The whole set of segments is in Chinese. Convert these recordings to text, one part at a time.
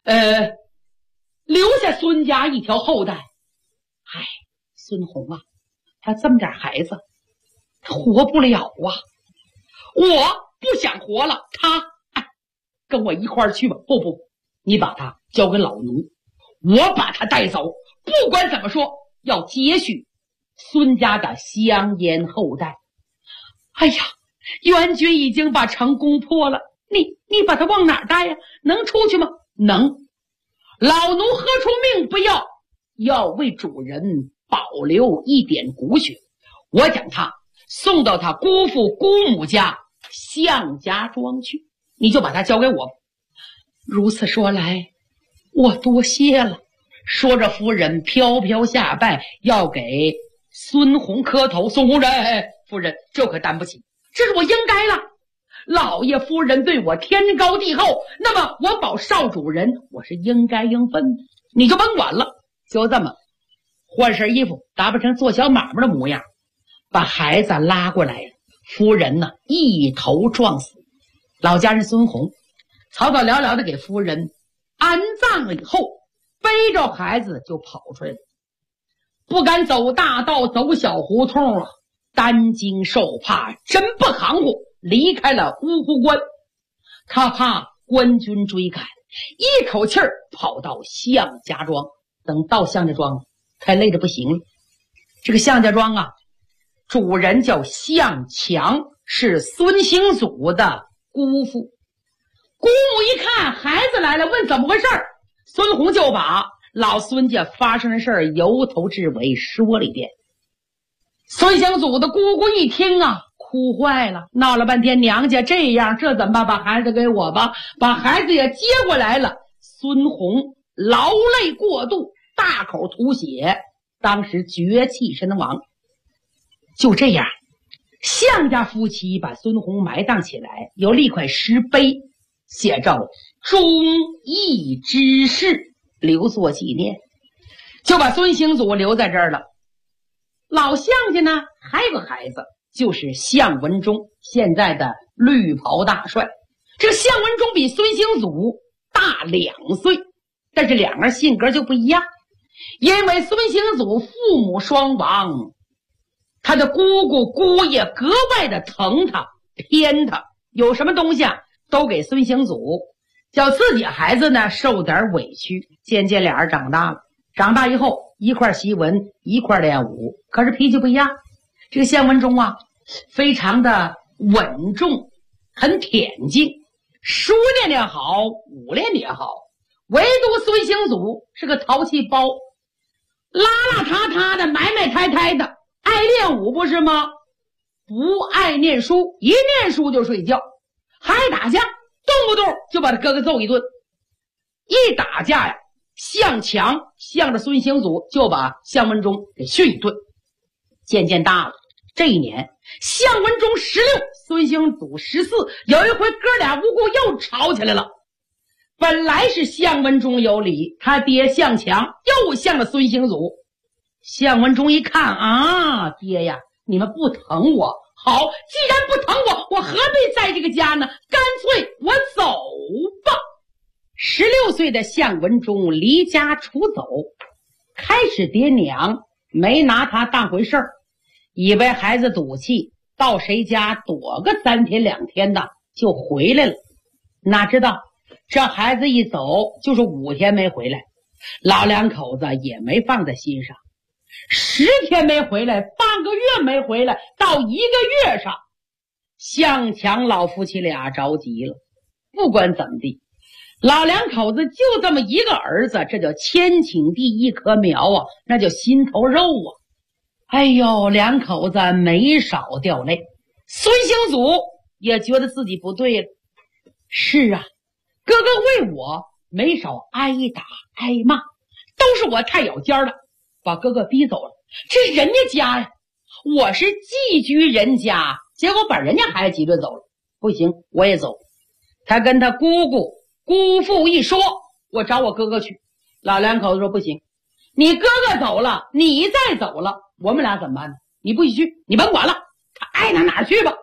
留下孙家一条后代。唉，孙红啊，他这么点孩子，他活不了啊！我不想活了，跟我一块儿去吧。不，你把他交给老奴，我把他带走。不管怎么说，要接续孙家的香烟后代。哎呀，元军已经把城攻破了，你把他往哪儿带呀？能出去吗？能。老奴何出命不要，要为主人保留一点骨血。我将他送到他姑父姑母家向家庄去，你就把他交给我。如此说来，我多谢了。说着，夫人飘飘下拜，要给孙红磕头。孙红人，夫人，这可担不起，这是我应该了。老爷夫人对我天高地厚，那么我保少主人，我是应该应分的，你就甭管了。就这么换身衣服，打扮成做小买卖的模样，把孩子拉过来了。夫人呢，一头撞死。老家人孙红草草了了的给夫人安葬了以后，背着孩子就跑出来了，不敢走大道，走小胡同啊，担惊受怕，真不含糊，离开了乌湖关。他怕官军追赶，一口气儿跑到向家庄。等到向家庄，太累得不行了。这个向家庄啊，主人叫向强，是孙兴祖的姑父。姑母一看孩子来了，问怎么回事，孙红就把老孙家发生的事儿由头至尾说了一遍。孙兴祖的姑姑一听啊，哭坏了，闹了半天，娘家这样，这怎么办？把孩子给我吧。把孩子也接过来了。孙红劳累过度，大口吐血，当时绝气身亡。就这样，向家夫妻把孙红埋葬起来，又立块石碑，写着忠义之事，留作纪念，就把孙兴祖留在这儿了。老向家呢，还有个孩子，就是向文忠，现在的绿袍大帅。这个向文忠比孙兴祖大2岁，但是两个人性格就不一样。因为孙兴祖父母双亡，他的姑姑姑爷格外的疼他偏他，有什么东西啊都给孙兴祖，叫自己孩子呢受点委屈。渐渐俩人长大了，长大以后一块习文，一块练武，可是脾气不一样。这个向文忠啊，非常的稳重，很恬静，书练好，武练也好。唯独孙兴祖是个淘气包，邋邋遢遢的，埋埋汰汰的，爱练武不是吗？不爱念书，一念书就睡觉，还爱打架，动不动就把他哥哥揍一顿。一打架呀，向强向着孙兴祖就把向文忠给训一顿。渐渐大了，这一年向文忠16，孙兴祖14，有一回哥俩无故又吵起来了。本来是向文忠有理，他爹向强又向了孙兴祖。向文忠一看啊，爹呀，你们不疼我，好，既然不疼我，我何必在这个家呢？干脆我走吧。16岁的向文忠离家出走，开始爹娘没拿他当回事儿，以为孩子赌气，到谁家躲个3天2天的就回来了。哪知道这孩子一走就是5天没回来，老两口子也没放在心上。10天没回来，半个月没回来，到1个月上，向强老夫妻俩着急了。不管怎么地，老两口子就这么一个儿子，这叫千顷地一棵苗啊，那叫心头肉啊。哎呦，两口子没少掉泪。孙兴祖也觉得自己不对了。是啊，哥哥为我没少挨打挨骂，都是我太咬尖了，把哥哥逼走了。这是人家家呀，我是寄居人家，结果把人家孩子挤兑走了。不行，我也走。他跟他姑姑姑父一说，我找我哥哥去。老两口子说不行，你哥哥走了，你再走了，我们俩怎么办呢？你不许去，你甭管了，他爱哪去吧。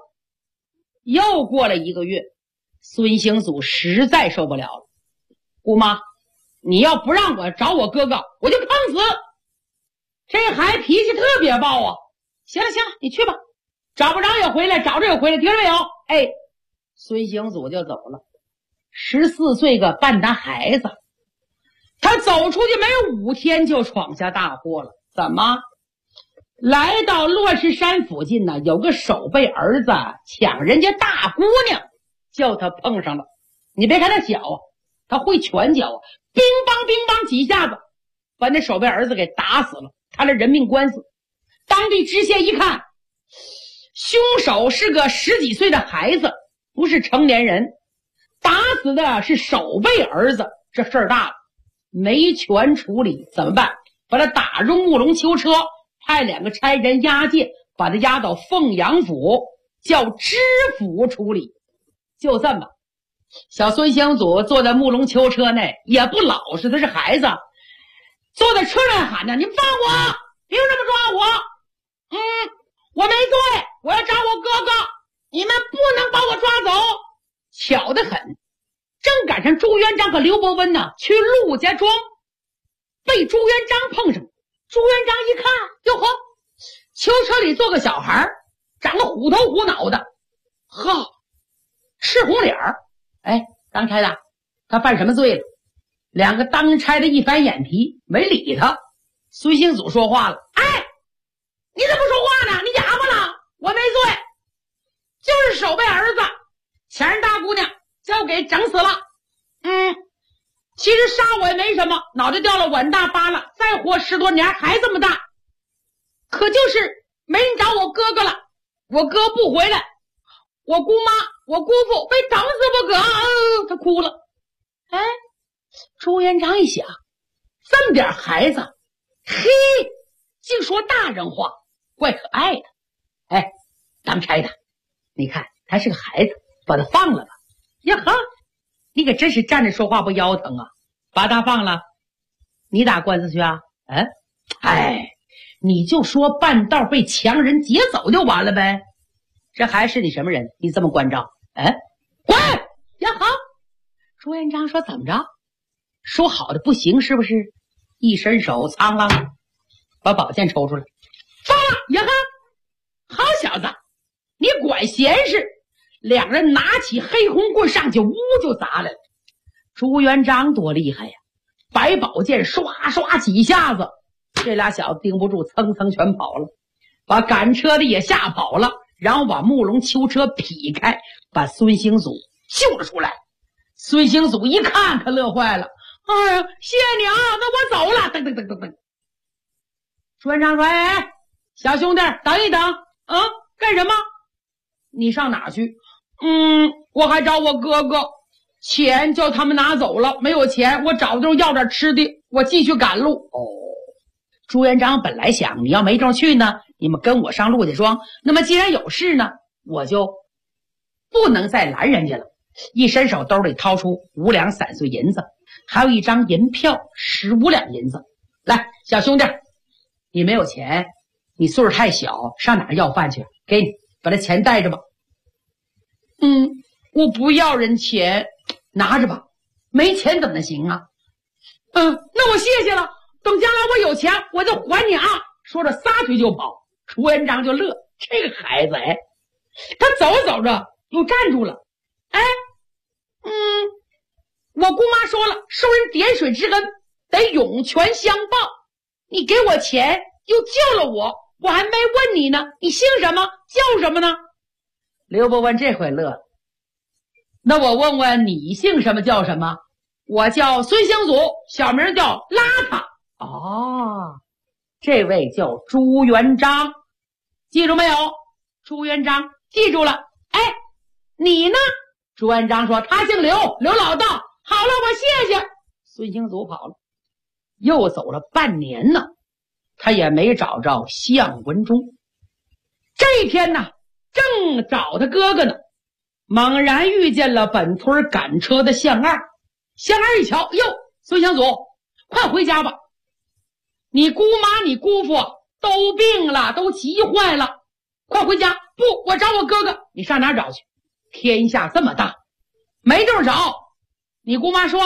又过了1个月，孙兴祖实在受不了了。姑妈， 你要不让我找我哥哥，我就碰死。这孩子脾气特别暴啊。行了行了，你去吧，找不着也回来，找着也回来，听着没有？哎，孙行祖就走了。14岁个半大孩子，他走出去没有5天就闯下大祸了。怎么？来到洛氏山附近呢，有个守备儿子抢人家大姑娘，叫他碰上了。你别看他小啊，他会拳脚啊，乒乓乒乓几下子把那守备儿子给打死了，他的人命官司。当地知县一看，凶手是个10几岁的孩子，不是成年人，打死的是守备儿子，这事儿大了，没权处理怎么办？把他打入木龙囚车，派2个差人押解，把他押到凤阳府，叫知府处理。就这么，小孙行祖坐在木龙囚车内，也不老实，他是孩子，坐在车上喊着：“你们放我！凭什么抓我？我没罪，我要找我哥哥，你们不能把我抓走。”巧得很，正赶上朱元璋和刘伯温呢去陆家庄，被朱元璋碰上。朱元璋一看，哟呵，囚车里坐个小孩，长得虎头虎脑的，呵，赤红脸儿。哎，当差的，他犯什么罪了？2个当差的一翻眼皮，没理他。孙行祖说话了：“哎，你怎么不说话呢？你哑巴了？我没罪，就是守备儿子抢人大姑娘，叫给整死了。其实杀我也没什么，脑袋掉了碗大疤了，再活10多年还这么大。可就是没人找我哥哥了，我哥不回来，我姑妈我姑父被整死不可。他哭了。哎，朱元璋一想，这么点孩子，嘿，净说大人话，怪可爱的。哎，当差的，你看他是个孩子，把他放了吧。呀哈，你可真是站着说话不腰疼啊！把他放了，你打官司去啊？哎，你就说半道被强人劫走就完了呗。这还是你什么人？你这么关照？滚！呀哈！朱元璋说：“怎么着？说好的不行是不是？”一伸手，苍啷，把宝剑抽出来，放了！呀哈！好小子，你管闲事！2人拿起黑红棍上去，呜就砸来了。朱元璋多厉害呀，摆宝剑刷刷几下子，这俩小子盯不住，蹭蹭全跑了，把赶车的也吓跑了，然后把木龙囚车劈开，把孙行祖救了出来。孙行祖一看可乐坏了，哎呀，谢谢你啊，那我走了。噔噔噔噔噔。朱元璋说：“哎，小兄弟，等一等啊，干什么？你上哪去？我还找我哥哥，钱叫他们拿走了，没有钱，我找地方要点吃的，我继续赶路。”朱元璋本来想，你要没地方去呢，你们跟我上陆家庄，那么既然有事呢，我就不能再拦人家了。一伸手兜里掏出5两散碎银子，还有一张银票15两银子。来，小兄弟，你没有钱，你岁数太小，上哪儿要饭去？给你，把这钱带着吧。我不要人钱，拿着吧。没钱怎么行啊？那我谢谢了，等将来我有钱我就还你啊。说着撒腿就跑。朱元璋就乐，这个孩子他走着走着又站住了。我姑妈说了，受人点水之恩得涌泉相报，你给我钱又救了我，我还没问你呢，你姓什么叫什么呢？刘伯温这回乐了，那我问问你姓什么叫什么？我叫孙行祖，小名叫邋遢。这位叫朱元璋，记住没有？朱元璋记住了。你呢？朱元璋说：“他姓刘，刘老道。”好了，我谢谢。孙行祖跑了，又走了半年呢，他也没找着项文忠。这一天呢，正找他哥哥呢，猛然遇见了本村赶车的项二。项二一瞧，哟，孙行祖，快回家吧，你姑妈你姑父都病了，都急坏了，快回家。不，我找我哥哥。你上哪儿找去？天下这么大，没地儿找。你姑妈说了，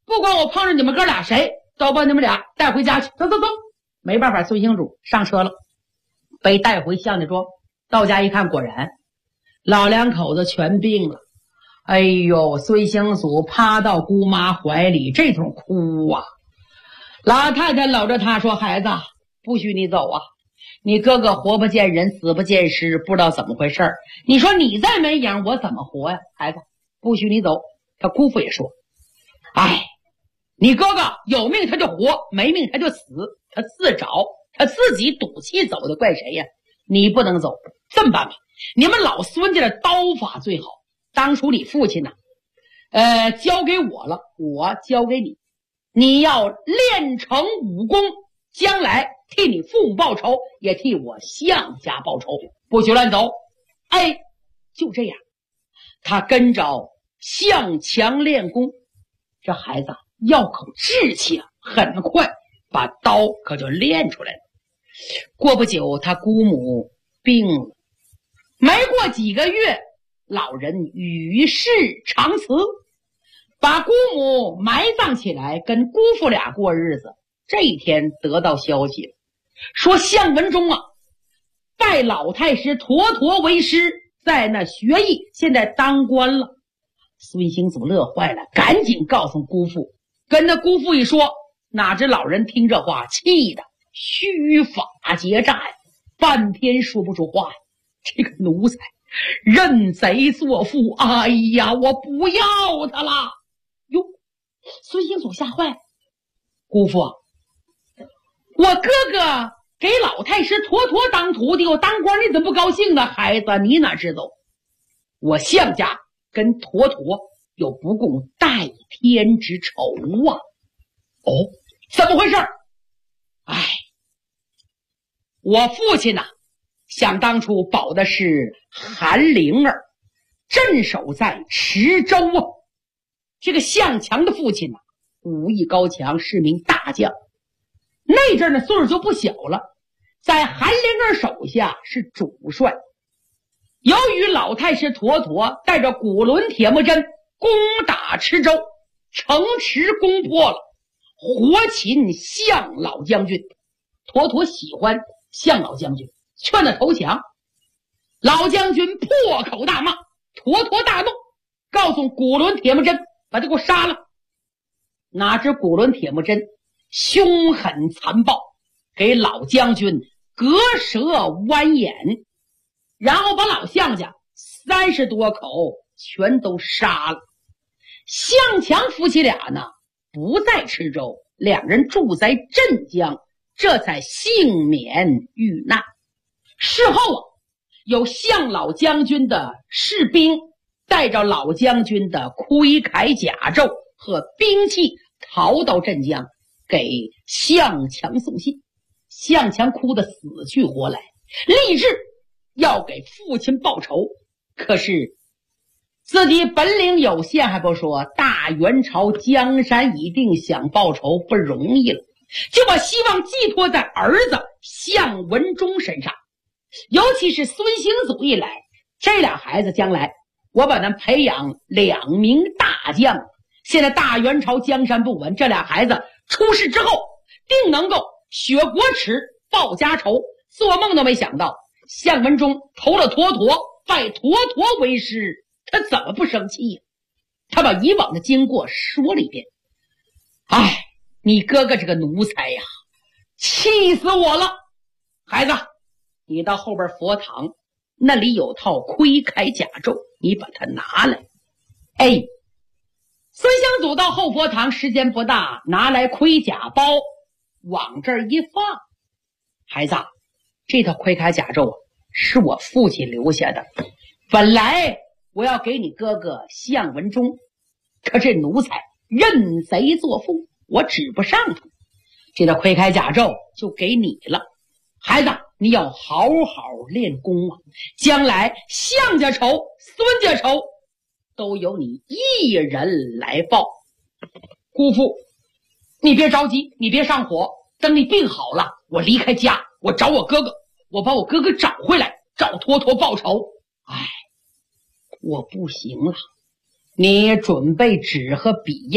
不管我碰上你们哥俩谁，都把你们俩带回家去。走走走。没办法，孙兴祖上车了，被带回向家庄。到家一看，果然老两口子全病了。哎呦，孙兴祖趴到姑妈怀里，这通哭啊。老太太搂着他说：“孩子，不许你走啊！你哥哥活不见人，死不见尸，不知道怎么回事。你说你再没影，我怎么活呀？孩子，不许你走。”他姑父也说：“哎，你哥哥有命他就活，没命他就死，他自找，他自己赌气走的，怪谁呀？你不能走。这么办吧，你们老孙家的刀法最好，当初你父亲呢，交给我了，我交给你，你要练成武功，将来替你父母报仇，也替我向家报仇，不许乱走。”哎，就这样，他跟着向强练功。这孩子要口志气啊，很快把刀可就练出来了。过不久，他姑母病了，没过几个月，老人与世长辞，把姑母埋葬起来，跟姑父俩过日子。这一天得到消息了，说向文忠啊，拜老太师坨坨为师，在那学艺，现在当官了。孙兴祖乐坏了，赶紧告诉姑父，跟他姑父一说，哪知老人听这话，气得须发结寨，半天说不出话呀。这个奴才认贼作父，哎呀，我不要他了。哟，孙兴祖吓坏了，姑父，我哥哥给老太师坨坨当徒弟，我当官，你怎么不高兴呢？孩子，你哪知道，我向家跟坨坨有不共戴天之仇啊！哦，怎么回事？哎，我父亲呐，想当初保的是韩灵儿，镇守在池州啊。这个向强的父亲呐，武艺高强，是名大将。那阵呢，岁数就不小了，在韩灵儿手下是主帅。由于老太师坨坨带着古伦铁木真攻打池州，城池攻破了，活擒向老将军。坨坨喜欢向老将军，劝他投降。老将军破口大骂，坨坨大怒，告诉古伦铁木真把他给我杀了。哪知古伦铁木真凶狠残暴，给老将军割舌剜眼，然后把老向家30多口全都杀了。向强夫妻俩呢，不在池州，两人住在镇江，这才幸免遇难。事后啊，有向老将军的士兵带着老将军的盔铠甲胄和兵器逃到镇江，给向强送信。向强哭得死去活来，立志要给父亲报仇。可是自己本领有限还不说，大元朝江山已定，想报仇不容易了，就把希望寄托在儿子向文忠身上。尤其是孙兴祖一来，这俩孩子将来我把他培养2名大将。现在大元朝江山不稳，这俩孩子出事之后定能够雪国耻，报家仇。做梦都没想到向文忠投了坨坨，拜坨坨为师，他怎么不生气呀？他把以往的经过说了一遍。哎，你哥哥这个奴才呀，气死我了！孩子，你到后边佛堂，那里有套盔铠甲胄，你把它拿来。哎，孙兴祖到后佛堂，时间不大，拿来盔甲包，往这儿一放。孩子，这套盔铠甲胄是我父亲留下的，本来我要给你哥哥向文忠，可这奴才认贼作父，我指不上他。这套盔铠甲胄就给你了。孩子，你要好好练功啊，将来向家仇、孙家仇都由你一人来报。姑父，你别着急，你别上火，等你病好了，我离开家，我找我哥哥，我把我哥哥找回来，找坨坨报仇。哎，我不行了，你准备纸和笔砚，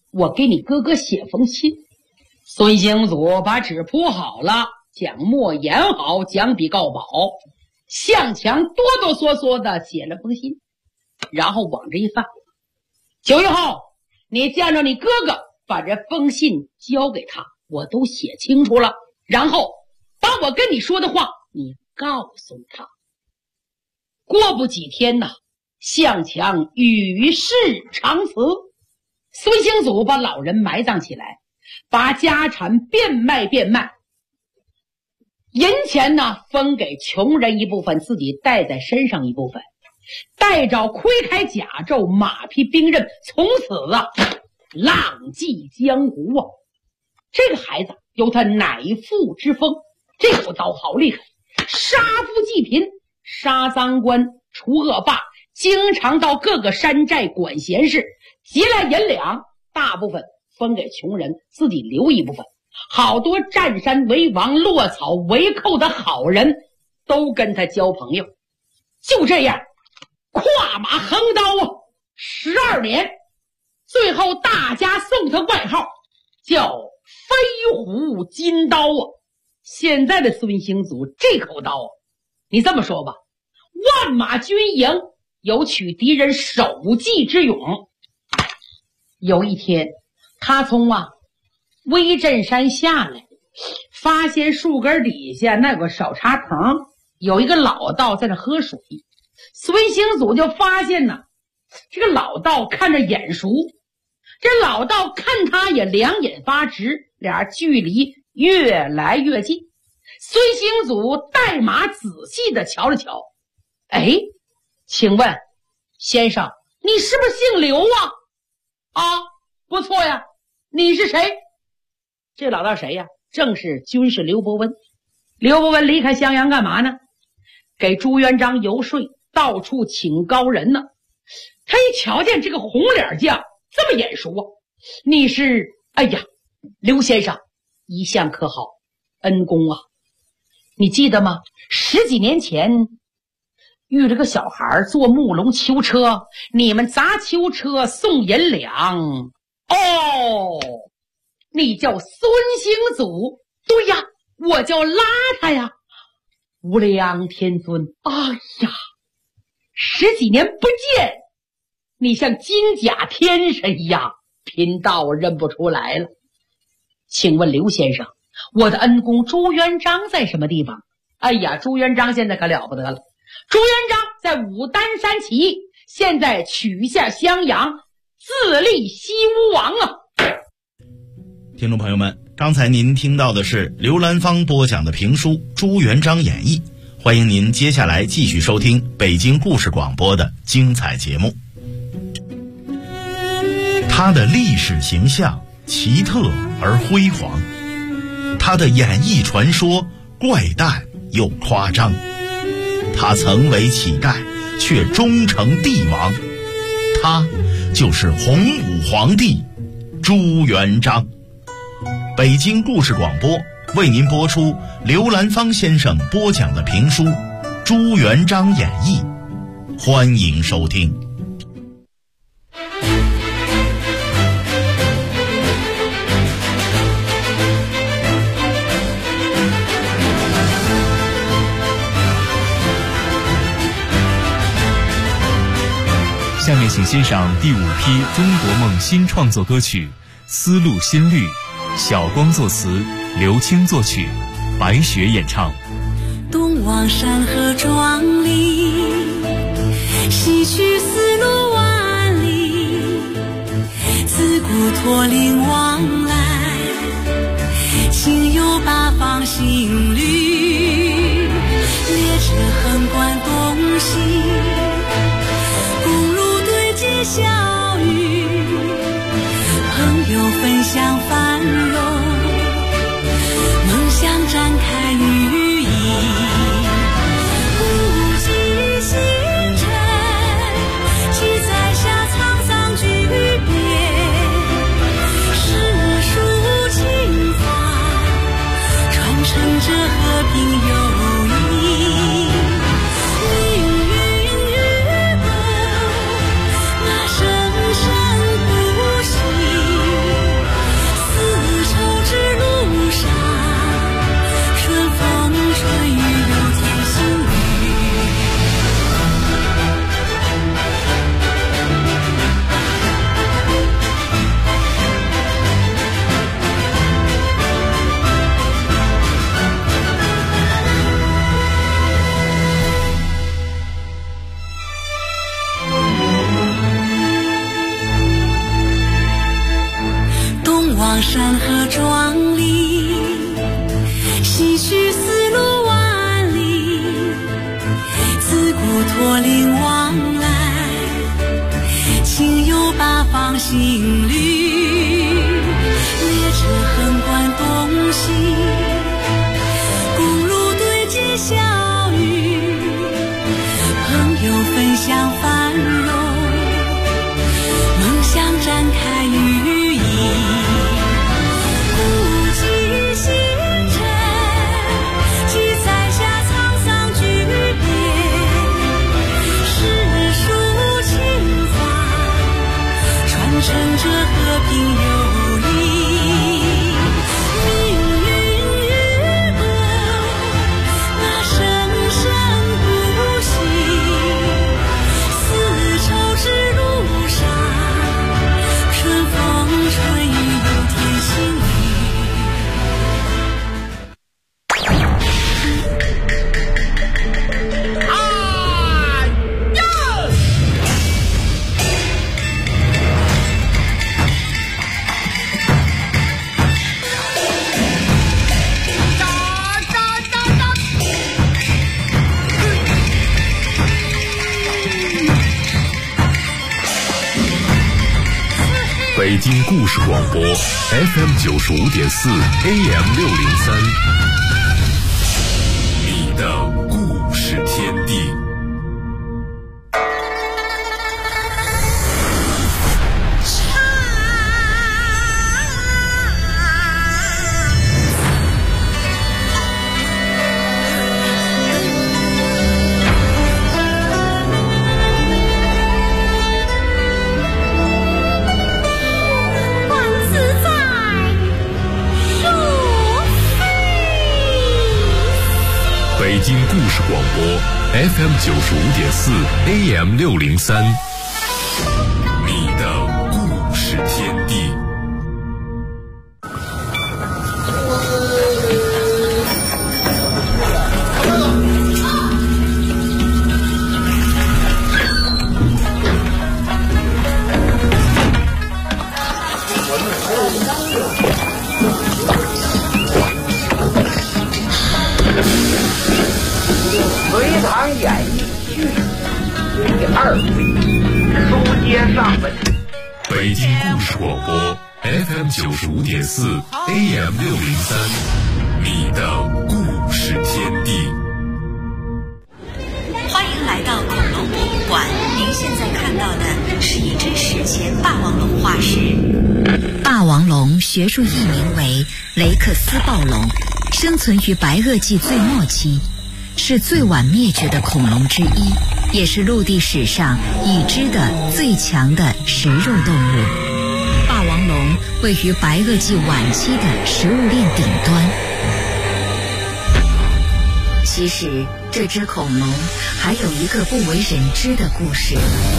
我给你哥哥写封信。孙兴祖把纸铺好了，将墨研好，将笔告宝，向墙哆哆嗦嗦的写了封信，然后往这一放。9月后，你见着你哥哥，把这封信交给他，我都写清楚了，然后把我跟你说的话你告诉他。过不几天呢，向强与世长辞。孙兴祖把老人埋葬起来，把家产变卖，银钱呢分给穷人一部分，自己带在身上一部分，带着盔铠甲胄，马匹兵刃，从此浪迹江湖啊。这个孩子有他乃父之风，这口刀好厉害，杀富济贫，杀赃官，除恶霸，经常到各个山寨管闲事，劫来银两，大部分分给穷人，自己留一部分。好多占山为王、落草为寇的好人都跟他交朋友。就这样跨马横刀12年，最后大家送他外号叫飞虎金刀现在的孙兴祖这口刀你这么说吧，万马军营有取敌人首级之勇。有一天他从威震山下来，发现树根底下那个小茶棚，有一个老道在那喝水。孙兴祖就发现这个老道看着眼熟，这老道看他也两眼发直，俩距离越来越近。孙兴祖带马仔细的瞧了瞧，请问先生，你是不是姓刘不错呀，你是谁？这老道谁呀？正是军师刘伯温。刘伯温离开襄阳干嘛呢？给朱元璋游说，到处请高人呢。他一瞧见这个红脸将这么眼熟你是刘先生一向可好，恩公你记得吗？10几年前遇了个小孩坐木龙囚车，你们砸囚车送银两。你叫孙兴祖？对呀，我叫邋遢呀。无量天尊10几年不见，你像金甲天神一样，贫道认不出来了。请问刘先生，我的恩公朱元璋在什么地方？朱元璋现在可了不得了，朱元璋在武当山起义，现在取下襄阳，自立西吴王听众朋友们，刚才您听到的是刘兰芳播讲的评书《朱元璋演义》，欢迎您接下来继续收听北京故事广播的精彩节目。他的历史形象奇特而辉煌，他的演艺传说怪诞又夸张，他曾为乞丐却终成帝王，他就是洪武皇帝朱元璋。北京故事广播为您播出刘兰芳先生播讲的评书《朱元璋演义》，欢迎收听。 下面请欣赏第5批中国梦新创作歌曲《丝路新绿》，小光作词，刘青作曲，白雪演唱。 东望山河壮丽，西去丝路万里，自古驼铃往来，心有八方新绿，列车横贯东西，公路对接小雨，朋友分享繁荣，梦想展开羽翼，无极星辰，记载下沧桑巨变，是山河壮丽，西去丝路万里，自古驼铃往来，情有八方行旅，列车横贯东西，公路对接小雨，朋友分享繁荣，梦想展开羽翼，古迹新城，记载下沧桑巨变，诗书情怀传承着和平友谊，命运与共，那生生不息，丝绸之路上，春风吹雨露天心语。 北京故事广播 FM 95.4 AM 603，你的故事天地。北京故事广播 FM 95.4 AM 603，你的故事天地。 隋唐演义序第2回，书接上文。 北京故事广播 FM 95.4 AM 603，你的故事天地。 欢迎来到恐龙博物馆，您现在看到的是一只史前霸王龙化石。 霸王龙学术译名为雷克斯暴龙，生存于白垩纪最末期，是最晚灭绝的恐龙之一，也是陆地史上已知的最强的食肉动物。霸王龙位于白垩纪晚期的食物链顶端。其实这只恐龙还有一个不为人知的故事。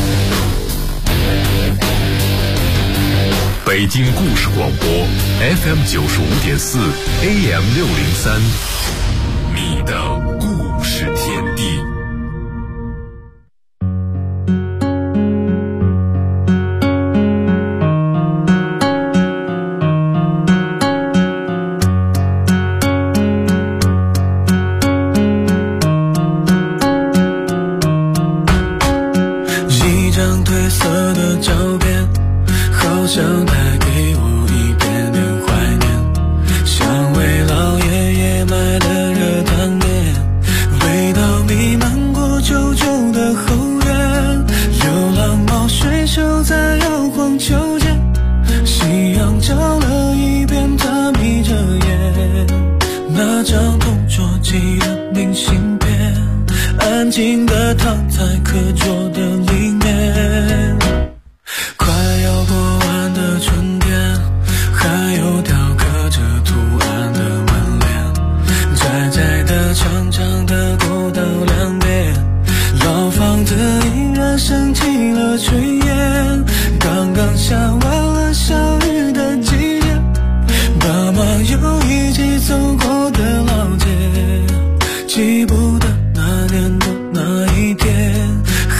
北京故事广播 FM 95.4 AM 603，你的故事天地。 一张褪色的照片，好像带给我一点点怀念，像为老爷爷买的热汤面，味道弥漫过旧旧的后院，流浪猫睡熟在摇晃秋千，夕阳照了一遍，它眯着眼，那张同桌寄的明信片，安静地躺在课桌的里面。快要过完的春天，还有雕刻着图案的门帘，窄窄的长长的过道两边，老房子依然升起了炊烟，刚刚下完了小雨的季节，爸妈又一起走过的老街，记不得那年的那一天，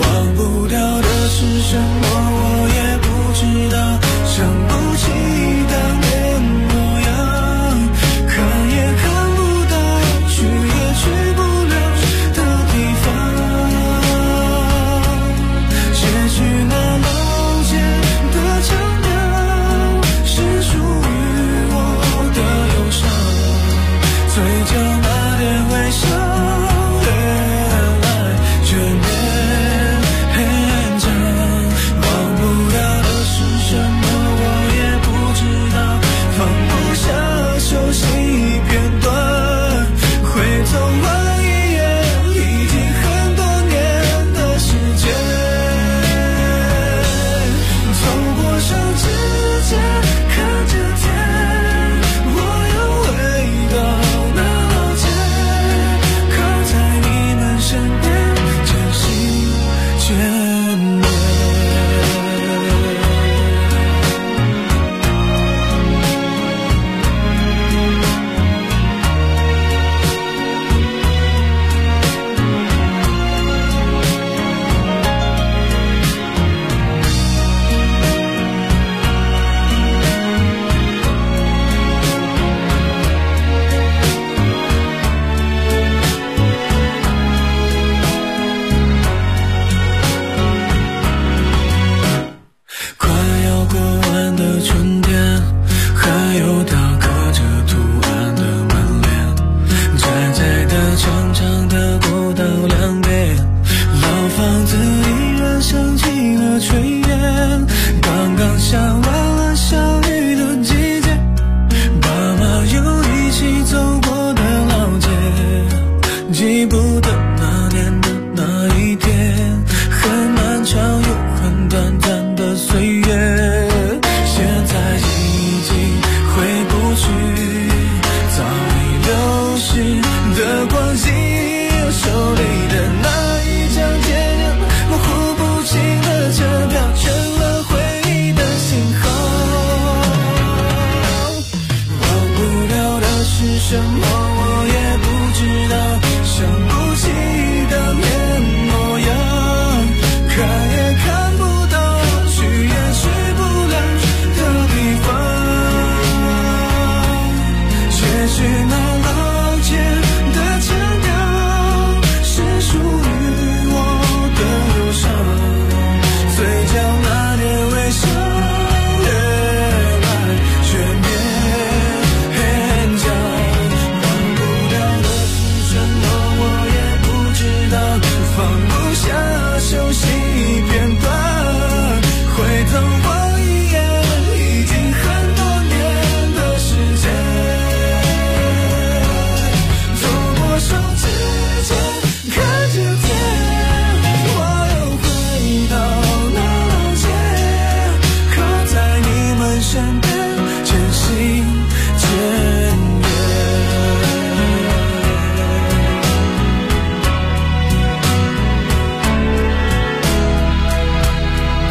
忘不掉的是什么，我也不知道。想